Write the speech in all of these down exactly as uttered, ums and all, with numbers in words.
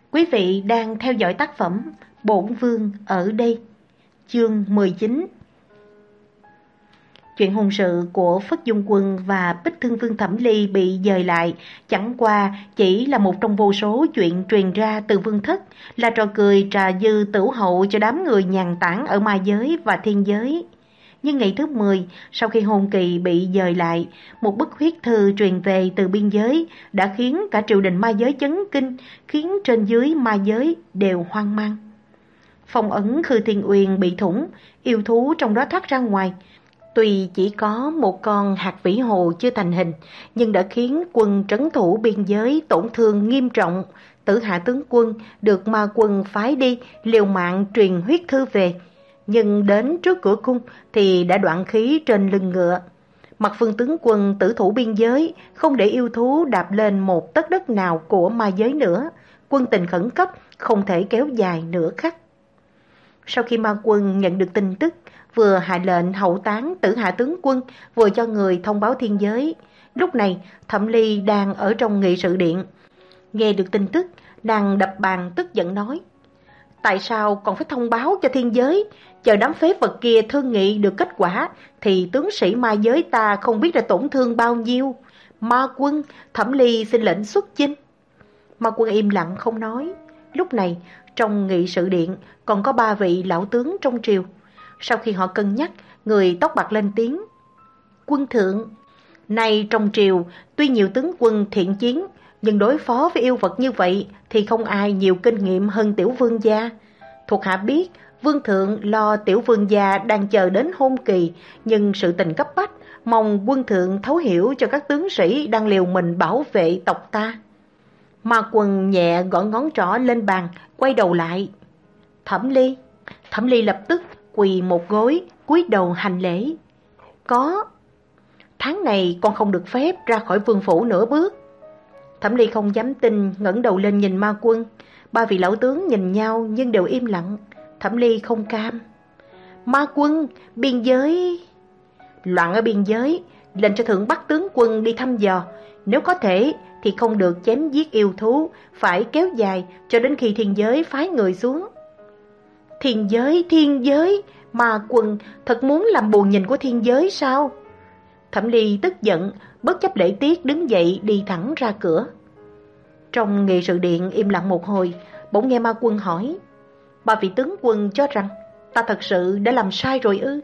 Quý vị đang theo dõi tác phẩm Bổn Vương ở đây, chương mười chín. Chuyện hôn sự của Phất Dung Quân và Bích Thương Vương Thẩm Ly bị dời lại chẳng qua chỉ là một trong vô số chuyện truyền ra từ vương thất, là trò cười trà dư tửu hậu cho đám người nhàn tản ở ma giới và thiên giới. Nhưng ngày thứ mười, sau khi hôn kỳ bị dời lại, một bức huyết thư truyền về từ biên giới đã khiến cả triều đình ma giới chấn kinh, khiến trên dưới ma giới đều hoang mang. Phong ấn Khư Thiên Uyên bị thủng, yêu thú trong đó thoát ra ngoài. Tuy chỉ có một con hạt vĩ hồ chưa thành hình, nhưng đã khiến quân trấn thủ biên giới tổn thương nghiêm trọng. Tử Hạ tướng quân được ma quân phái đi liều mạng truyền huyết thư về, nhưng đến trước cửa cung thì đã đoạn khí trên lưng ngựa. Mặt Phương tướng quân tử thủ biên giới, không để yêu thú đạp lên một tấc đất nào của ma giới nữa. Quân tình khẩn cấp, không thể kéo dài nửa khắc. Sau khi ma quân nhận được tin tức, vừa hạ lệnh hậu táng Tử Hạ tướng quân, vừa cho người thông báo thiên giới. Lúc này, Thẩm Ly đang ở trong nghị sự điện. Nghe được tin tức, nàng đập bàn tức giận nói: tại sao còn phải thông báo cho thiên giới? Chờ đám phế vật kia thương nghị được kết quả, thì tướng sĩ ma giới ta không biết là tổn thương bao nhiêu. Ma quân, Thẩm Ly xin lệnh xuất chinh. Ma quân im lặng không nói. Lúc này, trong nghị sự điện còn có ba vị lão tướng trong triều. Sau khi họ cân nhắc, người tóc bạc lên tiếng: quân thượng, nay trong triều tuy nhiều tướng quân thiện chiến, nhưng đối phó với yêu vật như vậy thì không ai nhiều kinh nghiệm hơn tiểu vương gia. Thuộc hạ biết vương thượng lo tiểu vương gia đang chờ đến hôn kỳ, nhưng sự tình cấp bách, mong quân thượng thấu hiểu cho các tướng sĩ đang liều mình bảo vệ tộc ta. Ma quân nhẹ gõ ngón trỏ lên bàn, quay đầu lại. Thẩm Ly. Thẩm Ly lập tức quỳ một gối, cúi đầu hành lễ. Có. Tháng này con không được phép ra khỏi vương phủ nửa bước. Thẩm Ly không dám tin, ngẩng đầu lên nhìn ma quân. Ba vị lão tướng nhìn nhau nhưng đều im lặng. Thẩm Ly không cam. Ma quân, biên giới... Loạn ở biên giới, lệnh cho thượng bắc tướng quân đi thăm dò. Nếu có thể thì không được chém giết yêu thú, phải kéo dài cho đến khi thiên giới phái người xuống. Thiên giới, thiên giới, ma quân thật muốn làm bù nhìn của thiên giới sao? Thẩm Ly tức giận, bất chấp lễ tiết đứng dậy đi thẳng ra cửa. Trong nghị sự điện im lặng một hồi, bỗng nghe ma quân hỏi: ba vị tướng quân cho rằng ta thật sự đã làm sai rồi ư?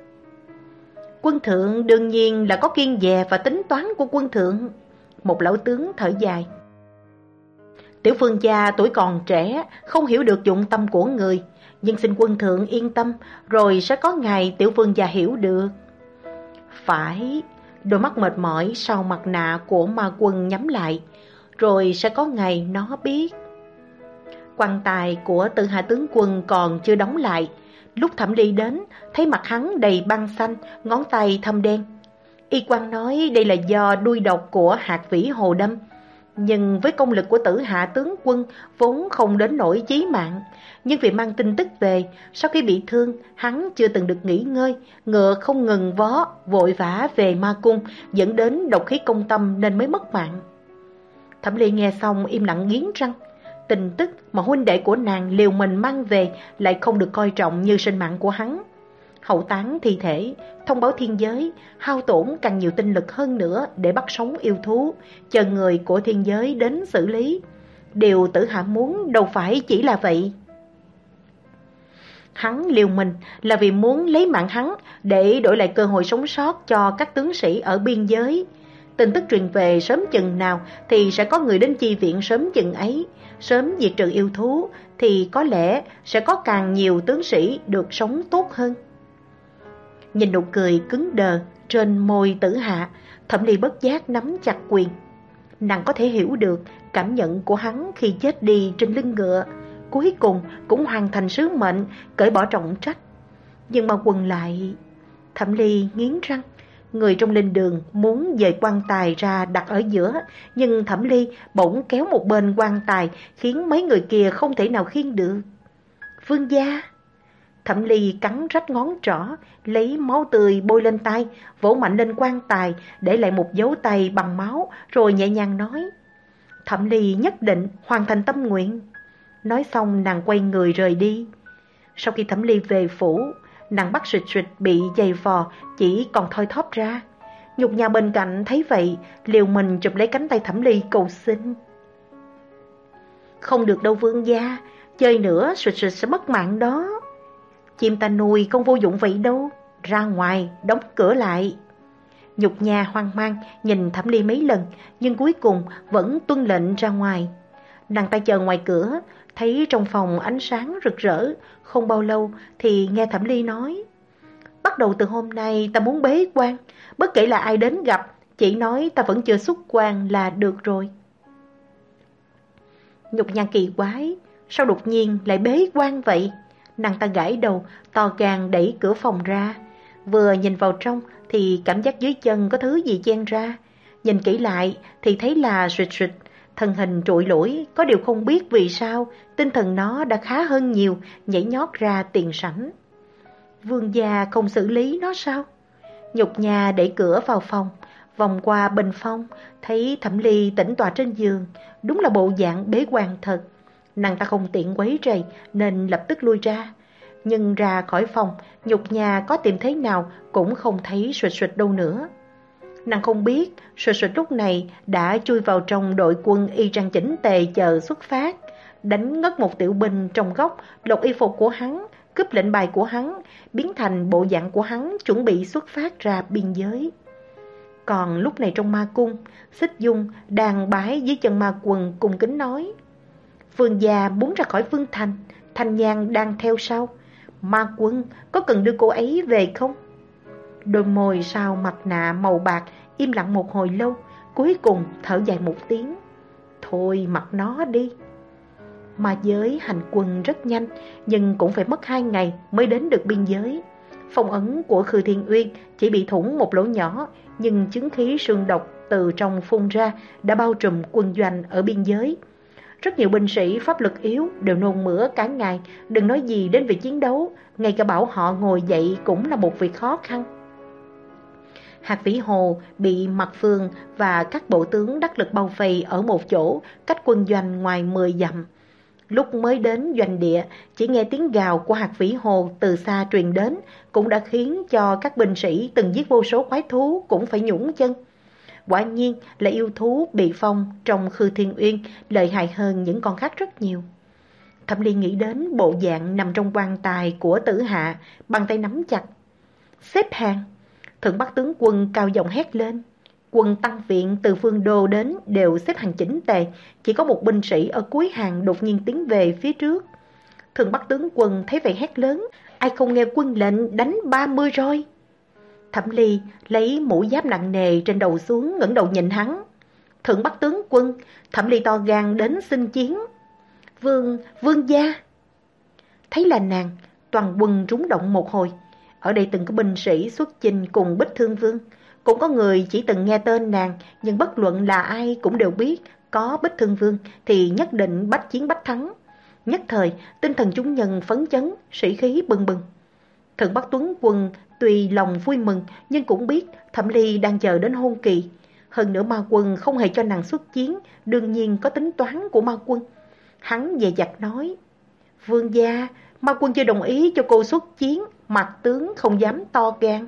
Quân thượng đương nhiên là có kiêng dè và tính toán của quân thượng. Một lão tướng thở dài: tiểu vương gia tuổi còn trẻ, không hiểu được dụng tâm của người, nhưng xin quân thượng yên tâm, rồi sẽ có ngày tiểu vương gia hiểu được. Phải. Đôi mắt mệt mỏi sau mặt nạ của ma quân nhắm lại. Rồi sẽ có ngày nó biết. Quan tài của Tử Hạ tướng quân còn chưa đóng lại. Lúc Thẩm Ly đến, thấy mặt hắn đầy băng xanh, ngón tay thâm đen. Y quan nói đây là do đuôi độc của hạt vĩ hồ đâm. Nhưng với công lực của Tử Hạ tướng quân vốn không đến nỗi chí mạng. Nhưng vì mang tin tức về, sau khi bị thương, hắn chưa từng được nghỉ ngơi, ngựa không ngừng vó, vội vã về ma cung, dẫn đến độc khí công tâm nên mới mất mạng. Thẩm Ly nghe xong im lặng nghiến răng. Tin tức mà huynh đệ của nàng liều mình mang về lại không được coi trọng như sinh mạng của hắn. Hậu táng thi thể, thông báo thiên giới, hao tổn càng nhiều tinh lực hơn nữa để bắt sống yêu thú, chờ người của thiên giới đến xử lý. Điều Tử Hạ muốn đâu phải chỉ là vậy. Hắn liều mình là vì muốn lấy mạng hắn để đổi lại cơ hội sống sót cho các tướng sĩ ở biên giới. Tin tức truyền về sớm chừng nào thì sẽ có người đến chi viện sớm chừng ấy. Sớm diệt trừ yêu thú thì có lẽ sẽ có càng nhiều tướng sĩ được sống tốt hơn. Nhìn nụ cười cứng đờ trên môi Tử Hạ, Thẩm Ly bất giác nắm chặt quyền. Nàng có thể hiểu được cảm nhận của hắn khi chết đi trên lưng ngựa, cuối cùng cũng hoàn thành sứ mệnh, cởi bỏ trọng trách. Nhưng mà quần lại... Thẩm Ly nghiến răng. Người trong linh đường muốn dời quan tài ra đặt ở giữa, nhưng Thẩm Ly bỗng kéo một bên quan tài, khiến mấy người kia không thể nào khiêng được. Vương gia! Thẩm Ly cắn rách ngón trỏ, lấy máu tươi bôi lên tay, vỗ mạnh lên quan tài, để lại một dấu tay bằng máu, rồi nhẹ nhàng nói: Thẩm Ly nhất định hoàn thành tâm nguyện. Nói xong nàng quay người rời đi. Sau khi Thẩm Ly về phủ, nàng bắt Sụt Sụt bị giày vò, chỉ còn thoi thóp ra. Nhục Nhà bên cạnh thấy vậy, liều mình chụp lấy cánh tay Thẩm Ly cầu xin. Không được đâu vương gia, chơi nữa Sụt Sụt sẽ mất mạng đó. Chim ta nuôi không vô dụng vậy đâu, ra ngoài, đóng cửa lại. Nhục Nhà hoang mang nhìn Thẩm Ly mấy lần, nhưng cuối cùng vẫn tuân lệnh ra ngoài. Nàng ta chờ ngoài cửa, thấy trong phòng ánh sáng rực rỡ, không bao lâu thì nghe Thẩm Ly nói: bắt đầu từ hôm nay ta muốn bế quan, bất kể là ai đến gặp, chỉ nói ta vẫn chưa xuất quan là được rồi. Nhục Nhà kỳ quái, sao đột nhiên lại bế quan vậy? Nàng ta gãi đầu, to gan đẩy cửa phòng ra. Vừa nhìn vào trong thì cảm giác dưới chân có thứ gì chen ra. Nhìn kỹ lại thì thấy là Sụt Sụt, thân hình trụi lủi, có điều không biết vì sao tinh thần nó đã khá hơn nhiều, nhảy nhót ra tiền sảnh. Vương gia không xử lý nó sao? Nhục Nhà đẩy cửa vào phòng, vòng qua bình phong, thấy Thẩm Ly tĩnh tọa trên giường, đúng là bộ dạng bế quan thật. Nàng ta không tiện quấy rầy nên lập tức lui ra. Nhưng ra khỏi phòng, Nhục Nhà có tìm thế nào cũng không thấy Sụt Sụt đâu nữa. Nàng không biết Sụt Sụt lúc này đã chui vào trong đội quân y trang chỉnh tề chờ xuất phát, đánh ngất một tiểu binh trong góc, lột y phục của hắn, cướp lệnh bài của hắn, biến thành bộ dạng của hắn, chuẩn bị xuất phát ra biên giới. Còn lúc này trong ma cung, Xích Dung đang bái dưới chân Ma Quần cung kính nói: vương gia muốn ra khỏi vương thành, Thanh Nhan đang theo sau, Ma Quân có cần đưa cô ấy về không? Đôi môi sau mặt nạ màu bạc im lặng một hồi lâu, cuối cùng thở dài một tiếng: thôi mặc nó đi. Ma giới hành quân rất nhanh, nhưng cũng phải mất hai ngày mới đến được biên giới. Phong ấn của Khư Thiên Uyên chỉ bị thủng một lỗ nhỏ, nhưng chứng khí sương độc từ trong phun ra đã bao trùm quân doanh ở biên giới. Rất nhiều binh sĩ pháp lực yếu đều nôn mửa cả ngày, đừng nói gì đến việc chiến đấu, ngay cả bảo họ ngồi dậy cũng là một việc khó khăn. Hạc Vĩ Hồ bị Mạc Phương và các bộ tướng đắc lực bao vây ở một chỗ, cách quân doanh ngoài mười dặm. Lúc mới đến doanh địa, chỉ nghe tiếng gào của Hạc Vĩ Hồ từ xa truyền đến, cũng đã khiến cho các binh sĩ từng giết vô số quái thú cũng phải nhũn chân. Quả nhiên là yêu thú bị phong trong Khư Thiên Uyên lợi hại hơn những con khác rất nhiều. Thẩm Ly nghĩ đến bộ dạng nằm trong quan tài của Tử Hạ, bàn tay nắm chặt. Xếp hàng. Thượng Bắc tướng quân cao giọng hét lên. Quân tăng viện từ phương đô đến đều xếp hàng chỉnh tề, chỉ có một binh sĩ ở cuối hàng đột nhiên tiến về phía trước. Thượng Bắc tướng quân thấy vậy hét lớn: ai không nghe quân lệnh đánh ba mươi roi. Thẩm Ly lấy mũ giáp nặng nề trên đầu xuống, ngẩng đầu nhìn hắn. Thượng Bắc tướng quân, Thẩm Ly to gan đến xin chiến. Vương, vương gia. Thấy là nàng, toàn quân rúng động một hồi. Ở đây từng có binh sĩ xuất chinh cùng Bích Thương Vương, cũng có người chỉ từng nghe tên nàng, nhưng bất luận là ai cũng đều biết có Bích Thương Vương thì nhất định bách chiến bách thắng. Nhất thời, tinh thần chúng nhân phấn chấn, sĩ khí bừng bừng. Thượng Bắc tướng quân tuy lòng vui mừng, nhưng cũng biết Thẩm Ly đang chờ đến hôn kỳ. Hơn nữa Ma Quân không hề cho nàng xuất chiến, đương nhiên có tính toán của Ma Quân. Hắn dè dặt nói: vương gia, Ma Quân chưa đồng ý cho cô xuất chiến, mặt tướng không dám to gan.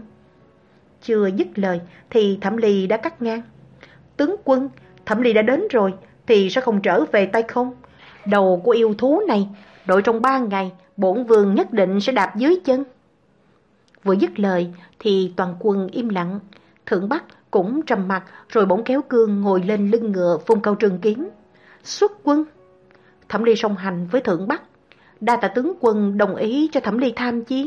Chưa dứt lời thì Thẩm Ly đã cắt ngang: tướng quân, Thẩm Ly đã đến rồi thì sao không trở về tay không? Đầu của yêu thú này, đợi trong ba ngày, bổn vương nhất định sẽ đạp dưới chân. Vừa dứt lời thì toàn quân im lặng. Thượng Bắc cũng trầm mặt, rồi bỗng kéo cương ngồi lên lưng ngựa, vung cao trường kiếm. Xuất quân. Thẩm Ly song hành với Thượng Bắc. Đa tạ tướng quân đồng ý cho Thẩm Ly tham chiến.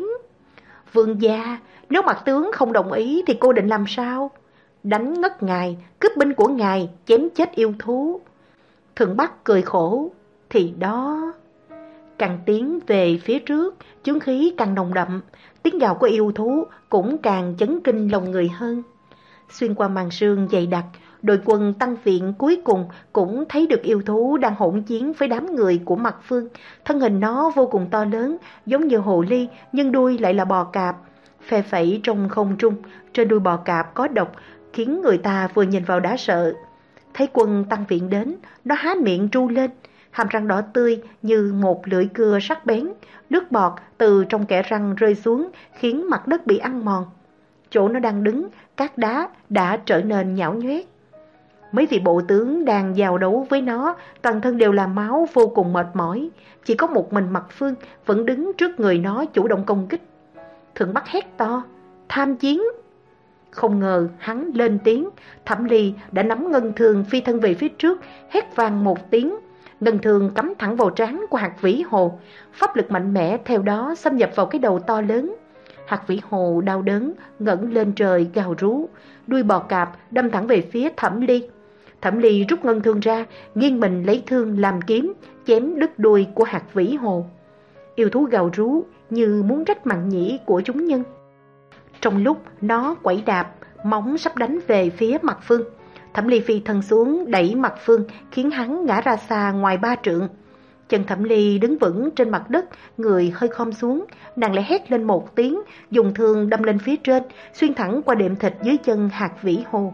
Vương gia, nếu mặt tướng không đồng ý thì cô định làm sao? Đánh ngất ngài, cướp binh của ngài, chém chết yêu thú. Thượng Bắc cười khổ. Thì đó. Càng tiến về phía trước, chướng khí càng nồng đậm, tiếng gào của yêu thú cũng càng chấn kinh lòng người hơn. Xuyên qua màn sương dày đặc, đội quân tăng viện cuối cùng cũng thấy được yêu thú đang hỗn chiến với đám người của Mạc Phương. Thân hình nó vô cùng to lớn, giống như hồ ly, nhưng đuôi lại là bò cạp. Phe phẩy trong không trung, trên đuôi bò cạp có độc, khiến người ta vừa nhìn vào đã sợ. Thấy quân tăng viện đến, nó há miệng tru lên. hàm răng đỏ tươi như một lưỡi cưa sắc bén, nước bọt từ trong kẽ răng rơi xuống khiến mặt đất bị ăn mòn. Chỗ nó đang đứng, các đá đã trở nên nhão nhoét. Mấy vị bộ tướng đang giao đấu với nó, toàn thân đều là máu, vô cùng mệt mỏi. Chỉ có một mình Mạc Phương vẫn đứng trước người nó chủ động công kích. Thượng Bắc hét to, tham chiến. Không ngờ hắn lên tiếng, Thẩm Ly đã nắm ngân thương phi thân về phía trước, hét vang một tiếng. Ngân thương cắm thẳng vào trán của Hạc Vĩ Hồ, pháp lực mạnh mẽ theo đó xâm nhập vào cái đầu to lớn. Hạc Vĩ Hồ đau đớn, ngẩng lên trời gào rú, đuôi bò cạp đâm thẳng về phía Thẩm Ly. Thẩm Ly rút ngân thương ra, nghiêng mình lấy thương làm kiếm, chém đứt đuôi của Hạc Vĩ Hồ. Yêu thú gào rú như muốn rách màng nhĩ của chúng nhân. Trong lúc nó quẩy đạp, móng sắp đánh về phía Mạc Phương, Thẩm Ly phi thân xuống đẩy Mạc Phương, khiến hắn ngã ra xa ngoài ba trượng. Chân Thẩm Ly đứng vững trên mặt đất, người hơi khom xuống, nàng lại hét lên một tiếng, dùng thương đâm lên phía trên, xuyên thẳng qua đệm thịt dưới chân Hạc Vĩ Hồ.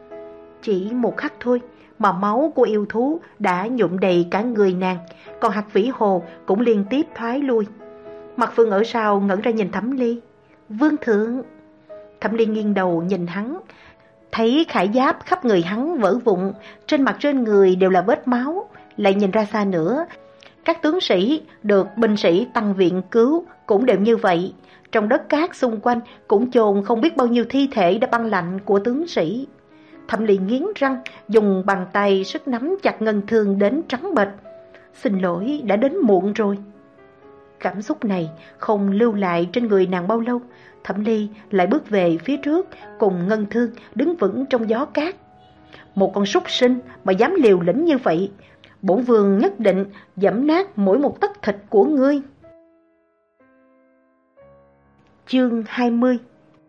Chỉ một khắc thôi mà máu của yêu thú đã nhuộm đầy cả người nàng, còn Hạc Vĩ Hồ cũng liên tiếp thoái lui. Mạc Phương ở sau ngẩng ra nhìn Thẩm Ly. Vương thượng. Thẩm Ly nghiêng đầu nhìn hắn, thấy khải giáp khắp người hắn vỡ vụn, trên mặt trên người đều là vết máu. Lại nhìn ra xa nữa, các tướng sĩ được binh sĩ tăng viện cứu cũng đều như vậy. Trong đất cát xung quanh cũng chôn không biết bao nhiêu thi thể đã băng lạnh của tướng sĩ. Thẩm Ly nghiến răng, dùng bàn tay sức nắm chặt ngân thương đến trắng bệch. Xin lỗi, đã đến muộn rồi. Cảm xúc này không lưu lại trên người nàng bao lâu, Thẩm Ly lại bước về phía trước, cùng ngân thương đứng vững trong gió cát. Một con súc sinh mà dám liều lĩnh như vậy, bổn vương nhất định giẫm nát mỗi một tấc thịt của ngươi. Chương hai mươi.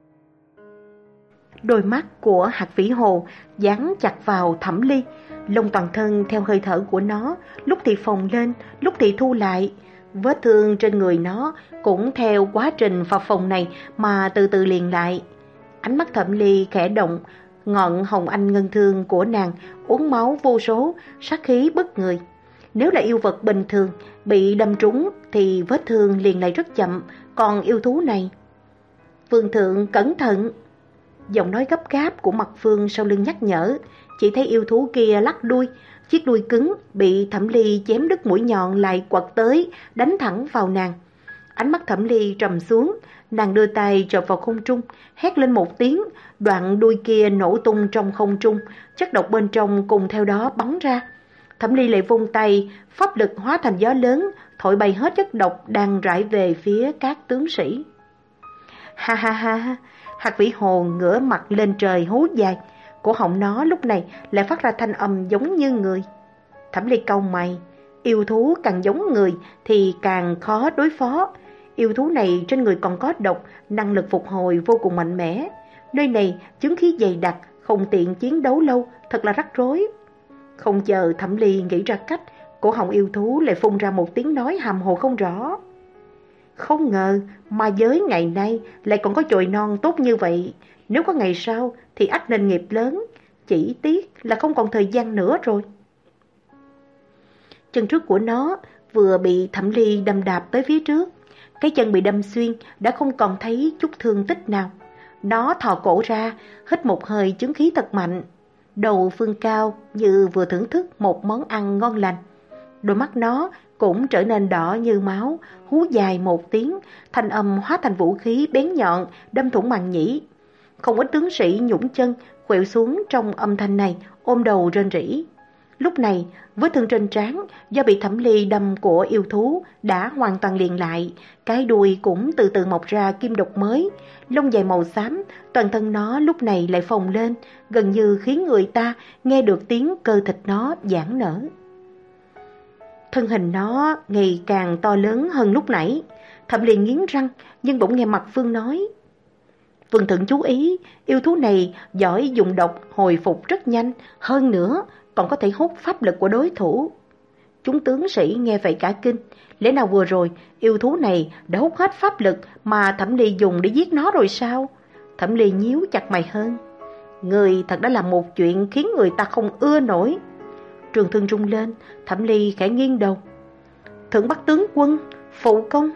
Đôi mắt của Hạc Vĩ Hồ dán chặt vào Thẩm Ly, lông toàn thân theo hơi thở của nó, lúc thì phồng lên, lúc thì thu lại. Vết thương trên người nó cũng theo quá trình phập phồng này mà từ từ liền lại. Ánh mắt Thẩm Ly khẽ động, ngọn hồng anh ngân thương của nàng uốn máu vô số, sát khí bức người. Nếu là yêu vật bình thường bị đâm trúng thì vết thương liền lại rất chậm, còn yêu thú này... Vương thượng cẩn thận! Giọng nói gấp gáp của Mạc Phương sau lưng nhắc nhở. Chỉ thấy yêu thú kia lắc đuôi, chiếc đuôi cứng bị Thẩm Ly chém đứt mũi nhọn lại quật tới, đánh thẳng vào nàng. Ánh mắt Thẩm Ly trầm xuống, nàng đưa tay chộp vào không trung, hét lên một tiếng, đoạn đuôi kia nổ tung trong không trung, chất độc bên trong cùng theo đó bắn ra. Thẩm Ly lại vung tay, pháp lực hóa thành gió lớn, thổi bay hết chất độc đang rải về phía các tướng sĩ. Ha ha ha! Hạc Vĩ Hồ ngửa mặt lên trời hú dài, cổ họng nó lúc này lại phát ra thanh âm giống như người. Thẩm Ly cau mày, yêu thú càng giống người thì càng khó đối phó. Yêu thú này trên người còn có độc, năng lực phục hồi vô cùng mạnh mẽ. Nơi này chứng khí dày đặc, không tiện chiến đấu lâu, thật là rắc rối. Không chờ Thẩm Ly nghĩ ra cách, cổ họng yêu thú lại phun ra một tiếng nói hàm hồ không rõ. Không ngờ ma giới ngày nay lại còn có chồi non tốt như vậy. Nếu có ngày sau thì ắt nên nghiệp lớn. Chỉ tiếc là không còn thời gian nữa rồi. Chân trước của nó vừa bị Thẩm Ly đâm đạp tới phía trước. Cái chân bị đâm xuyên đã không còn thấy chút thương tích nào. Nó thò cổ ra, hít một hơi chứng khí thật mạnh. Đầu phương cao như vừa thưởng thức một món ăn ngon lành. Đôi mắt nó cũng trở nên đỏ như máu, hú dài một tiếng, thanh âm hóa thành vũ khí bén nhọn, đâm thủng màng nhĩ. Không ít tướng sĩ nhũng chân, khuỵu xuống trong âm thanh này, ôm đầu rên rỉ. Lúc này, vết thương trên trán do bị Thẩm Ly đâm của yêu thú đã hoàn toàn liền lại, cái đuôi cũng từ từ mọc ra kim độc mới, lông dài màu xám, toàn thân nó lúc này lại phồng lên, gần như khiến người ta nghe được tiếng cơ thịt nó giãn nở. Thân hình nó ngày càng to lớn hơn lúc nãy. Thẩm Ly nghiến răng, nhưng bỗng nghe Mạc Phương nói: Vương thượng chú ý, yêu thú này giỏi dùng độc hồi phục rất nhanh, hơn nữa còn có thể hút pháp lực của đối thủ. Chúng tướng sĩ nghe vậy cả kinh, lẽ nào vừa rồi yêu thú này đã hút hết pháp lực mà Thẩm Ly dùng để giết nó rồi sao? Thẩm Ly nhíu chặt mày hơn. Người thật đã làm một chuyện khiến người ta không ưa nổi. Trường thương rung lên, Thẩm Ly khẽ nghiêng đầu. Thượng Bắc tướng quân, phụ công.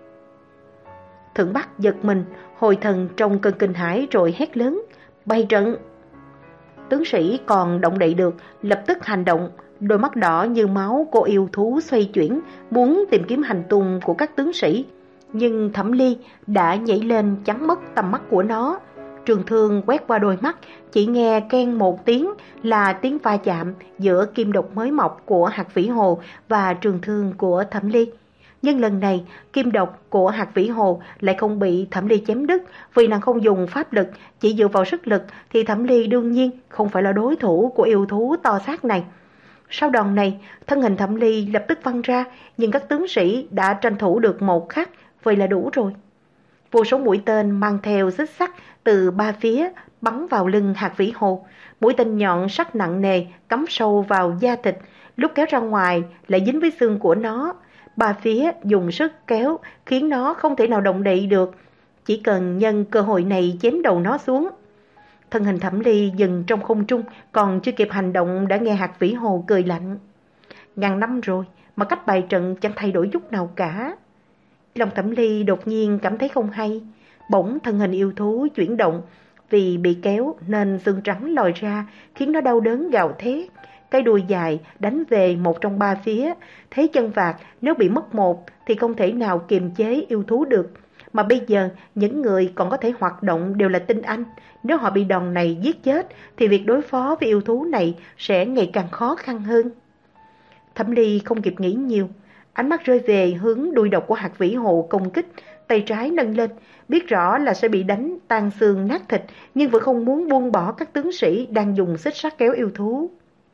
Thượng Bắc giật mình, hồi thần trong cơn kinh hãi rồi hét lớn, bày trận. Tướng sĩ còn động đậy được, lập tức hành động. Đôi mắt đỏ như máu của yêu thú xoay chuyển, muốn tìm kiếm hành tung của các tướng sĩ. Nhưng Thẩm Ly đã nhảy lên chắn mất tầm mắt của nó. Trường thương quét qua đôi mắt, chỉ nghe keng một tiếng là tiếng va chạm giữa kim độc mới mọc của hạt vĩ hồ và trường thương của Thẩm Ly. Nhưng lần này, kim độc của hạt vĩ hồ lại không bị Thẩm Ly chém đứt, vì nàng không dùng pháp lực, chỉ dựa vào sức lực thì Thẩm Ly đương nhiên không phải là đối thủ của yêu thú to xác này. Sau đòn này, thân hình Thẩm Ly lập tức văng ra, nhưng các tướng sĩ đã tranh thủ được một khắc, vậy là đủ rồi. Vô số mũi tên mang theo xích sắt từ ba phía bắn vào lưng hạt vĩ hồ. Mũi tên nhọn sắc nặng nề cắm sâu vào da thịt, lúc kéo ra ngoài lại dính với xương của nó. Ba phía dùng sức kéo khiến nó không thể nào động đậy được, chỉ cần nhân cơ hội này chém đầu nó xuống. Thân hình Thẩm Ly dừng trong không trung, còn chưa kịp hành động đã nghe hạt vĩ hồ cười lạnh. Ngàn năm rồi mà cách bài trận chẳng thay đổi chút nào cả. Lòng Thẩm Ly đột nhiên cảm thấy không hay, bỗng thân hình yêu thú chuyển động, vì bị kéo nên xương trắng lòi ra khiến nó đau đớn gào thét. Cái đuôi dài đánh về một trong ba phía, thế chân vạc nếu bị mất một thì không thể nào kiềm chế yêu thú được. Mà bây giờ những người còn có thể hoạt động đều là tinh anh, nếu họ bị đòn này giết chết thì việc đối phó với yêu thú này sẽ ngày càng khó khăn hơn. Thẩm Ly không kịp nghĩ nhiều, ánh mắt rơi về hướng đuôi độc của hạt vĩ hồ công kích, tay trái nâng lên, biết rõ là sẽ bị đánh tan xương nát thịt, nhưng vẫn không muốn buông bỏ các tướng sĩ đang dùng xích sắt kéo yêu thú.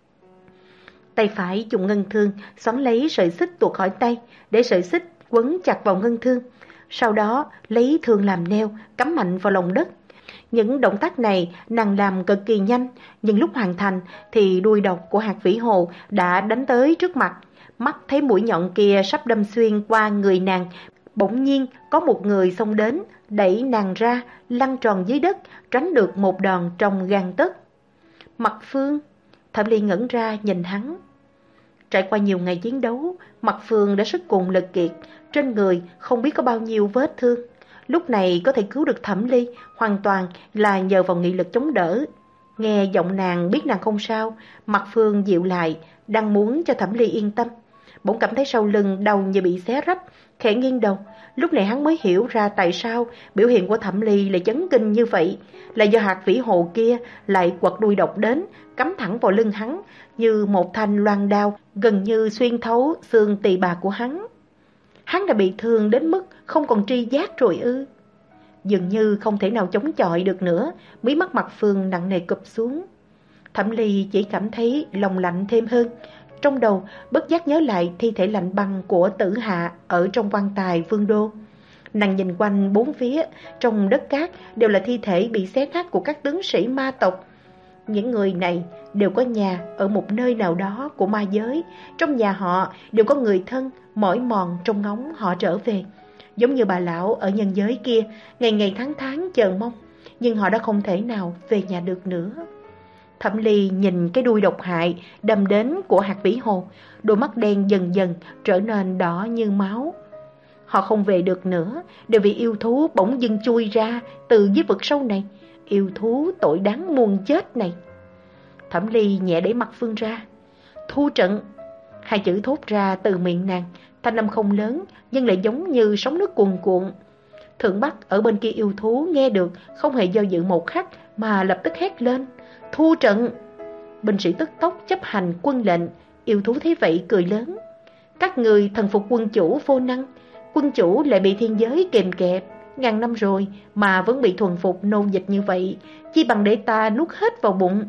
Tay phải dùng ngân thương xoắn lấy sợi xích tuột khỏi tay, để sợi xích quấn chặt vào ngân thương. Sau đó lấy thương làm neo, cắm mạnh vào lòng đất. Những động tác này nàng làm cực kỳ nhanh, nhưng lúc hoàn thành thì đuôi độc của hạt vĩ hồ đã đánh tới trước mặt. Mắt thấy mũi nhọn kia sắp đâm xuyên qua người nàng, bỗng nhiên có một người xông đến, đẩy nàng ra, lăn tròn dưới đất, tránh được một đòn trong gang tấc. Mặt Phương. Thẩm Ly ngẩn ra nhìn hắn. Trải qua nhiều ngày chiến đấu, Mặt Phương đã sức cùng lực kiệt, trên người không biết có bao nhiêu vết thương. Lúc này có thể cứu được Thẩm Ly hoàn toàn là nhờ vào nghị lực chống đỡ. Nghe giọng nàng biết nàng không sao, Mặt Phương dịu lại, đang muốn cho Thẩm Ly yên tâm. Bỗng cảm thấy sau lưng đau như bị xé rách, khẽ nghiêng đầu. Lúc này hắn mới hiểu ra tại sao biểu hiện của Thẩm Ly lại chấn kinh như vậy, là do hạt vĩ hồ kia lại quật đuôi độc đến, cắm thẳng vào lưng hắn như một thanh loan đao, gần như xuyên thấu xương tỳ bà của hắn. Hắn đã bị thương đến mức không còn tri giác rồi ư? Dường như không thể nào chống chọi được nữa, mí mắt Mặt Phương nặng nề cụp xuống. Thẩm Ly chỉ cảm thấy lòng lạnh thêm hơn. Trong đầu bất giác nhớ lại thi thể lạnh băng của Tử Hạ ở trong quan tài Vương Đô. Nàng nhìn quanh bốn phía, trong đất cát đều là thi thể bị xé nát của các tướng sĩ ma tộc. Những người này đều có nhà ở một nơi nào đó của ma giới. Trong nhà họ đều có người thân mỏi mòn trông ngóng họ trở về. Giống như bà lão ở nhân giới kia, ngày ngày tháng tháng chờ mong, nhưng họ đã không thể nào về nhà được nữa. Thẩm Ly nhìn cái đuôi độc hại đâm đến của hạt vĩ hồ, đôi mắt đen dần dần trở nên đỏ như máu. Họ không về được nữa, đều vì yêu thú bỗng dưng chui ra từ dưới vực sâu này. Yêu thú tội đáng muôn chết này. Thẩm Ly nhẹ đẩy Mặt Phương ra. Thu trận. Hai chữ thốt ra từ miệng nàng, thanh âm không lớn nhưng lại giống như sóng nước cuồn cuộn. Thượng Bắc ở bên kia yêu thú nghe được, không hề do dự một khắc mà lập tức hét lên. Thu trận. Binh sĩ tức tốc chấp hành quân lệnh. Yêu thú thấy vậy cười lớn. Các người thần phục quân chủ vô năng, quân chủ lại bị thiên giới kềm kẹp ngàn năm rồi mà vẫn bị thuần phục nô dịch như vậy, chi bằng để ta nuốt hết vào bụng.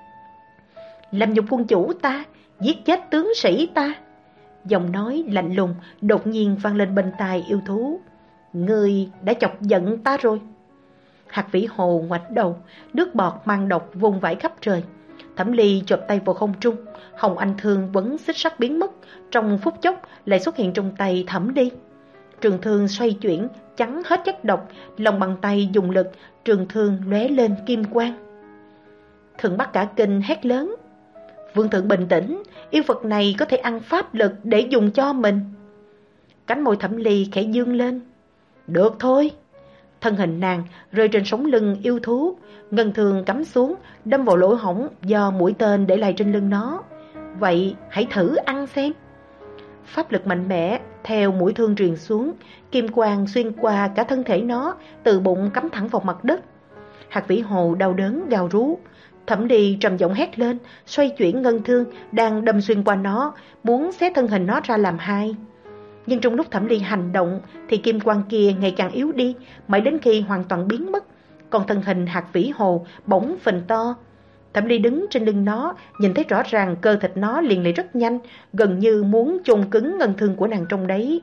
Làm nhục quân chủ ta, giết chết tướng sĩ ta. Giọng nói lạnh lùng đột nhiên vang lên bên tai yêu thú. Người đã chọc giận ta rồi. Hạt vĩ hồ ngoạch đầu, nước bọt mang độc vung vãi khắp trời. Thẩm Ly chộp tay vào không trung, hồng anh thương quấn xích sắt biến mất, trong phút chốc lại xuất hiện trong tay Thẩm Ly. Trường thương xoay chuyển, chắn hết chất độc, lòng bàn tay dùng lực, trường thương lóe lên kim quang. Thượng Bắc cả kinh hét lớn. Vương thượng bình tĩnh, yêu vật này có thể ăn pháp lực để dùng cho mình. Cánh môi Thẩm Ly khẽ dương lên. Được thôi. Thân hình nàng rơi trên sống lưng yêu thú, ngân thường cắm xuống, đâm vào lỗ hổng do mũi tên để lại trên lưng nó. Vậy hãy thử ăn xem. Pháp lực mạnh mẽ theo mũi thương truyền xuống, kim quang xuyên qua cả thân thể nó, từ bụng cắm thẳng vào mặt đất. Hạc Vĩ Hồ đau đớn gào rú. Thẩm Ly trầm giọng hét lên, xoay chuyển ngân thương đang đâm xuyên qua nó, muốn xé thân hình nó ra làm hai. Nhưng trong lúc Thẩm Ly hành động thì kim quang kia ngày càng yếu đi, mãi đến khi hoàn toàn biến mất. Còn thân hình Hạc Vĩ Hồ bỗng phình to. Thẩm Ly đứng trên lưng nó, nhìn thấy rõ ràng cơ thịt nó liền lại rất nhanh, gần như muốn chôn cứng ngân thương của nàng trong đấy.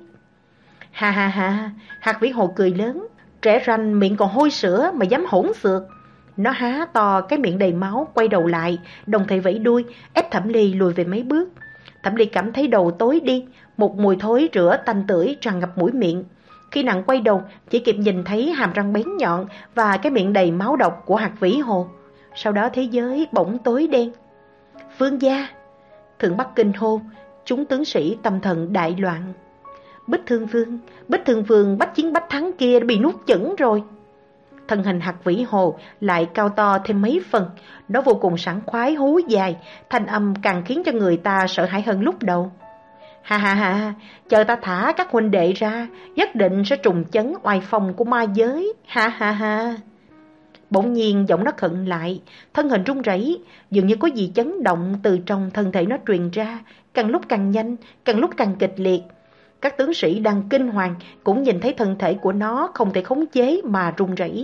Ha ha ha, Hạc Vĩ Hồ cười lớn, trẻ ranh miệng còn hôi sữa mà dám hỗn xược. Nó há to cái miệng đầy máu, quay đầu lại, đồng thời vẫy đuôi, ép Thẩm Ly lùi về mấy bước. Thẩm Ly cảm thấy đầu tối đi, một mùi thối rữa tanh tưởi tràn ngập mũi miệng. Khi nàng quay đầu, chỉ kịp nhìn thấy hàm răng bén nhọn và cái miệng đầy máu độc của Hạc Vĩ Hồ. Sau đó thế giới bỗng tối đen. Vương gia! Thượng Bắc kinh hô, chúng tướng sĩ tâm thần đại loạn. Bích Thương Vương, Bích Thương Vương bách chiến bách thắng kia đã bị nuốt chửng rồi. Thân hình Hạc Vĩ Hồ lại cao to thêm mấy phần, nó vô cùng sảng khoái hú dài, thanh âm càng khiến cho người ta sợ hãi hơn lúc đầu. Ha ha ha, chờ ta thả các huynh đệ ra, nhất định sẽ trùng chấn oai phong của ma giới. Ha ha ha. Bỗng nhiên giọng nó khựng lại, thân hình run rẩy, dường như có gì chấn động từ trong thân thể nó truyền ra, càng lúc càng nhanh, càng lúc càng kịch liệt. Các tướng sĩ đang kinh hoàng cũng nhìn thấy thân thể của nó không thể khống chế mà run rẩy.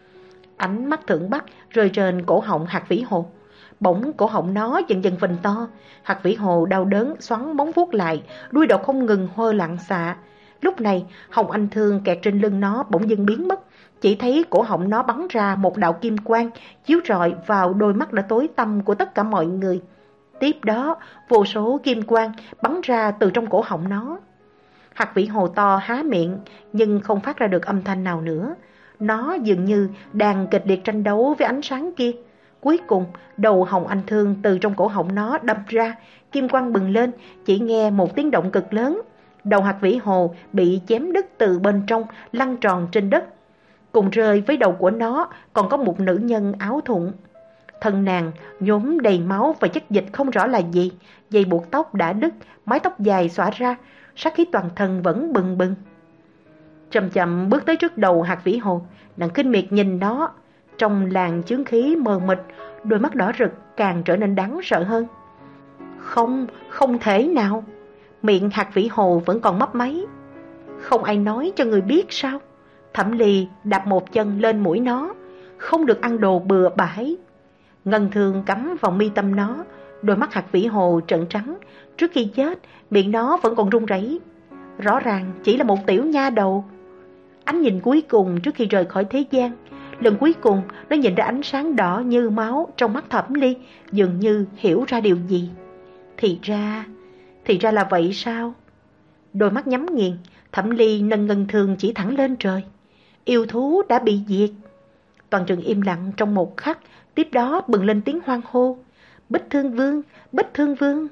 Ánh mắt Thượng Bắc rơi trên cổ họng Hạc Vĩ Hồ. Bỗng cổ họng nó dần dần phình to. Hạc Vĩ Hồ đau đớn xoắn móng vuốt lại, đuôi độc không ngừng hơ lặng xạ. Lúc này hồng anh thương kẹt trên lưng nó bỗng dưng biến mất. Chỉ thấy cổ họng nó bắn ra một đạo kim quang, chiếu rọi vào đôi mắt đã tối tăm của tất cả mọi người. Tiếp đó vô số kim quang bắn ra từ trong cổ họng nó. Hạc Vĩ Hồ to há miệng nhưng không phát ra được âm thanh nào nữa. Nó dường như đang kịch liệt tranh đấu với ánh sáng kia. Cuối cùng đầu hồng anh thương từ trong cổ họng nó đâm ra, kim quang bừng lên, chỉ nghe một tiếng động cực lớn. Đầu Hạc Vĩ Hồ bị chém đứt từ bên trong, lăn tròn trên đất. Cùng rơi với đầu của nó còn có một nữ nhân áo thụng. Thân nàng nhốm đầy máu và chất dịch không rõ là gì, dây buộc tóc đã đứt, mái tóc dài xõa ra, sát khí toàn thân vẫn bừng bừng. Chậm chậm bước tới trước đầu Hạc Vĩ Hồ, nàng kinh miệt nhìn nó. Trong làn chướng khí mờ mịt, đôi mắt đỏ rực càng trở nên đáng sợ hơn. Không, không thể nào. Miệng Hạc Vĩ Hồ vẫn còn mấp máy. Không ai nói cho người biết sao? Thẩm Ly đạp một chân lên mũi nó. Không được ăn đồ bừa bãi. Ngân thương cắm vào mi tâm nó. Đôi mắt Hạc Vĩ Hồ trợn trắng. Trước khi chết, miệng nó vẫn còn run rẩy. Rõ ràng chỉ là một tiểu nha đầu. Ánh nhìn cuối cùng trước khi rời khỏi thế gian. Lần cuối cùng nó nhìn ra ánh sáng đỏ như máu trong mắt Thẩm Ly, dường như hiểu ra điều gì. Thì ra, thì ra là vậy sao? Đôi mắt nhắm nghiền, Thẩm Ly nâng ngân thương chỉ thẳng lên trời. Yêu thú đã bị diệt. Toàn trường im lặng trong một khắc, tiếp đó bừng lên tiếng hoan hô. Bích Thương Vương, Bích Thương Vương.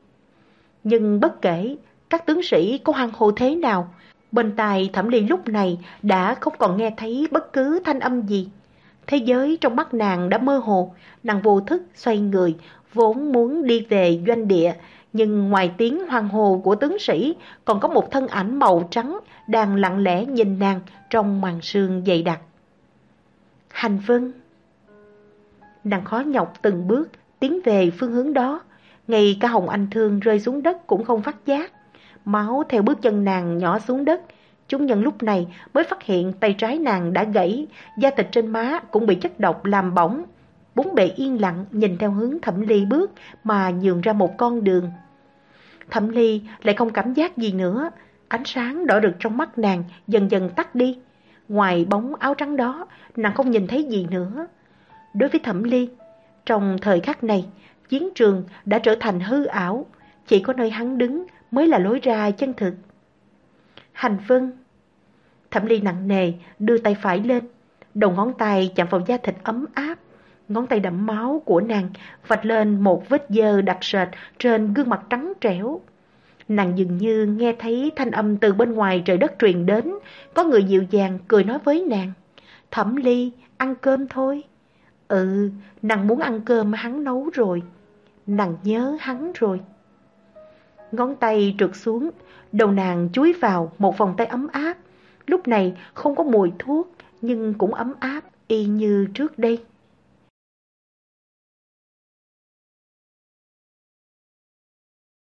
Nhưng bất kể các tướng sĩ có hoan hô thế nào, bên tai Thẩm Ly lúc này đã không còn nghe thấy bất cứ thanh âm gì. Thế giới trong mắt nàng đã mơ hồ, nàng vô thức xoay người, vốn muốn đi về doanh địa, nhưng ngoài tiếng hoan hô của tướng sĩ, còn có một thân ảnh màu trắng đang lặng lẽ nhìn nàng trong màn sương dày đặc. Hành Vân. Nàng khó nhọc từng bước tiến về phương hướng đó, ngay cả hồng anh thương rơi xuống đất cũng không phát giác. Máu theo bước chân nàng nhỏ xuống đất. Chúng nhân lúc này mới phát hiện tay trái nàng đã gãy, da thịt trên má cũng bị chất độc làm bỏng. Bốn bề yên lặng nhìn theo hướng Thẩm Ly bước mà nhường ra một con đường. Thẩm Ly lại không cảm giác gì nữa. Ánh sáng đỏ rực trong mắt nàng dần dần tắt đi. Ngoài bóng áo trắng đó, nàng không nhìn thấy gì nữa. Đối với Thẩm Ly, trong thời khắc này, chiến trường đã trở thành hư ảo. Chỉ có nơi hắn đứng mới là lối ra chân thực. Hành Vân. Thẩm Ly nặng nề đưa tay phải lên, đầu ngón tay chạm vào da thịt ấm áp. Ngón tay đẫm máu của nàng vạch lên một vết dơ đặc sệt trên gương mặt trắng trẻo. Nàng dường như nghe thấy thanh âm từ bên ngoài trời đất truyền đến, có người dịu dàng cười nói với nàng: Thẩm Ly, ăn cơm thôi. Ừ, nàng muốn ăn cơm hắn nấu rồi. Nàng nhớ hắn rồi. Ngón tay trượt xuống, đầu nàng chúi vào một vòng tay ấm áp. Lúc này không có mùi thuốc, nhưng cũng ấm áp y như trước đây.